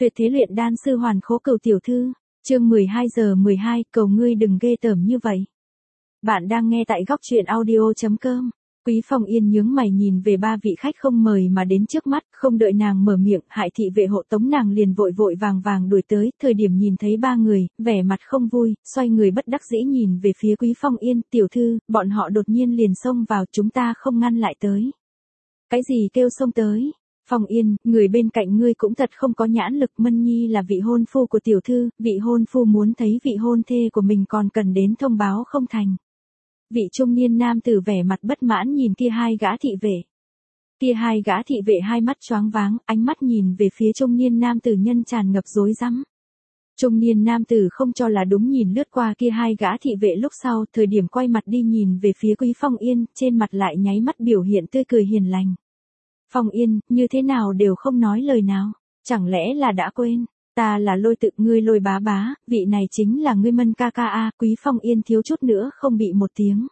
Tuyệt thế luyện đan sư Hoàn Khố Cửu tiểu thư, chương 12:12, cầu ngươi đừng ghê tởm như vậy. Bạn đang nghe tại góc truyện audio.com. Quý Phong Yên nhướng mày nhìn về ba vị khách không mời mà đến trước mắt, không đợi nàng mở miệng, Hải thị vệ hộ tống nàng liền vội vội vàng vàng đuổi tới, thời điểm nhìn thấy ba người, vẻ mặt không vui, xoay người bất đắc dĩ nhìn về phía Quý Phong Yên, tiểu thư, bọn họ đột nhiên liền xông vào, chúng ta không ngăn lại tới. Cái gì kêu xông tới? Phong Yên, người bên cạnh ngươi cũng thật không có nhãn lực, Mân Nhi là vị hôn phu của tiểu thư, vị hôn phu muốn thấy vị hôn thê của mình còn cần đến thông báo không thành. Vị trung niên nam tử vẻ mặt bất mãn nhìn kia hai gã thị vệ. Kia hai gã thị vệ hai mắt choáng váng, ánh mắt nhìn về phía trung niên nam tử nhân tràn ngập rối rắm. Trung niên nam tử không cho là đúng nhìn lướt qua kia hai gã thị vệ lúc sau, thời điểm quay mặt đi nhìn về phía Quý Phong Yên, trên mặt lại nháy mắt biểu hiện tươi cười hiền lành. Phong Yên, như thế nào đều không nói lời nào, chẳng lẽ là đã quên, ta là Lôi Tự, ngươi Lôi bá bá, vị này chính là ngươi Mân ca ca a. Quý Phong Yên thiếu chút nữa không bị một tiếng.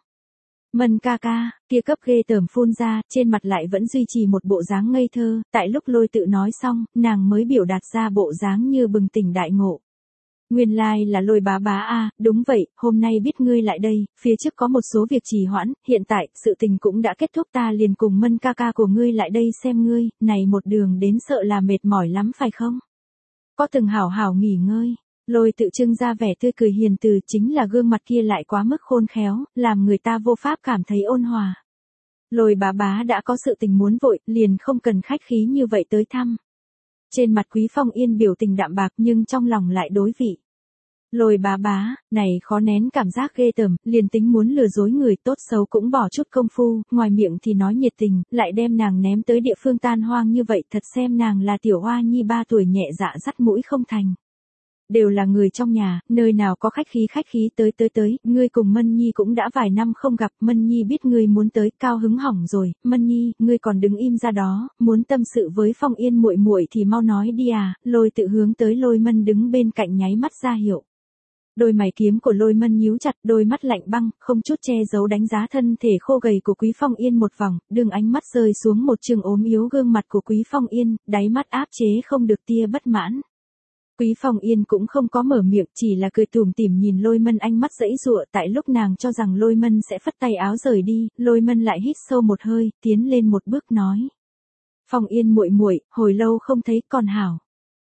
Mân ca ca, kia cấp ghê tởm phun ra, trên mặt lại vẫn duy trì một bộ dáng ngây thơ, tại lúc Lôi Tự nói xong, nàng mới biểu đạt ra bộ dáng như bừng tỉnh đại ngộ. Nguyên lai là Lôi bá bá a, đúng vậy, hôm nay biết ngươi lại đây, phía trước có một số việc trì hoãn, hiện tại, sự tình cũng đã kết thúc, ta liền cùng Mân ca ca của ngươi lại đây xem ngươi, này một đường đến sợ là mệt mỏi lắm phải không? Có từng hảo hảo nghỉ ngơi, Lôi Tự trưng ra vẻ tươi cười hiền từ, chính là gương mặt kia lại quá mức khôn khéo, làm người ta vô pháp cảm thấy ôn hòa. Lôi bá bá đã có sự tình muốn vội, liền không cần khách khí như vậy tới thăm. Trên mặt Quý Phong Yên biểu tình đạm bạc nhưng trong lòng lại đối vị. Lôi bá bá, này khó nén cảm giác ghê tởm, liền tính muốn lừa dối người tốt xấu cũng bỏ chút công phu, ngoài miệng thì nói nhiệt tình, lại đem nàng ném tới địa phương tan hoang như vậy, thật xem nàng là tiểu hoa nhi 3 tuổi nhẹ dạ dắt mũi không thành. Đều là người trong nhà, nơi nào có khách khí tới, ngươi cùng Mân Nhi cũng đã vài năm không gặp, Mân Nhi biết ngươi muốn tới, cao hứng hỏng rồi, Mân Nhi, ngươi còn đứng im ra đó, muốn tâm sự với Phong Yên muội muội thì mau nói đi à. Lôi Tự hướng tới Lôi Mân đứng bên cạnh nháy mắt ra hiệu. Đôi mày kiếm của Lôi Mân nhíu chặt, đôi mắt lạnh băng, không chút che giấu đánh giá thân thể khô gầy của Quý Phong Yên một vòng, đường ánh mắt rơi xuống một trường ốm yếu gương mặt của Quý Phong Yên, đáy mắt áp chế không được tia bất mãn. Quý Phong Yên cũng không có mở miệng, chỉ là cười tủm tỉm nhìn Lôi Mân, ánh mắt giãy giụa, tại lúc nàng cho rằng Lôi Mân sẽ phất tay áo rời đi, Lôi Mân lại hít sâu một hơi, tiến lên một bước nói: "Phong Yên muội muội, hồi lâu không thấy, còn hảo."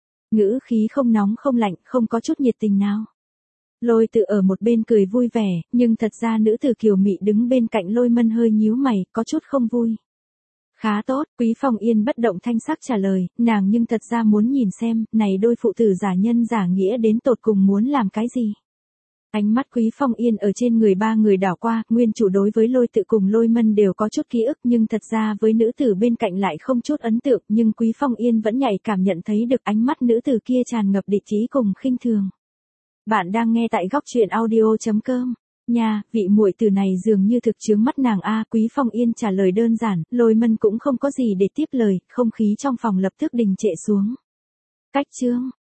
Ngữ khí không nóng không lạnh, không có chút nhiệt tình nào. Lôi Tự ở một bên cười vui vẻ, nhưng thật ra nữ tử kiều mị đứng bên cạnh Lôi Mân hơi nhíu mày, có chút không vui. Khá tốt, Quý Phong Yên bất động thanh sắc trả lời, nàng nhưng thật ra muốn nhìn xem, này đôi phụ tử giả nhân giả nghĩa đến tột cùng muốn làm cái gì. Ánh mắt Quý Phong Yên ở trên người ba người đảo qua, nguyên chủ đối với Lôi Tự cùng Lôi Mân đều có chút ký ức nhưng thật ra với nữ tử bên cạnh lại không chút ấn tượng, nhưng Quý Phong Yên vẫn nhạy cảm nhận thấy được ánh mắt nữ tử kia tràn ngập địch ý cùng khinh thường. Bạn đang nghe tại góc truyện audio.com. Nha, vị muội tử này dường như thực chướng mắt nàng a. Quý Phong Yên trả lời đơn giản, Lôi Mân cũng không có gì để tiếp lời, không khí trong phòng lập tức đình trệ xuống. Cách chương,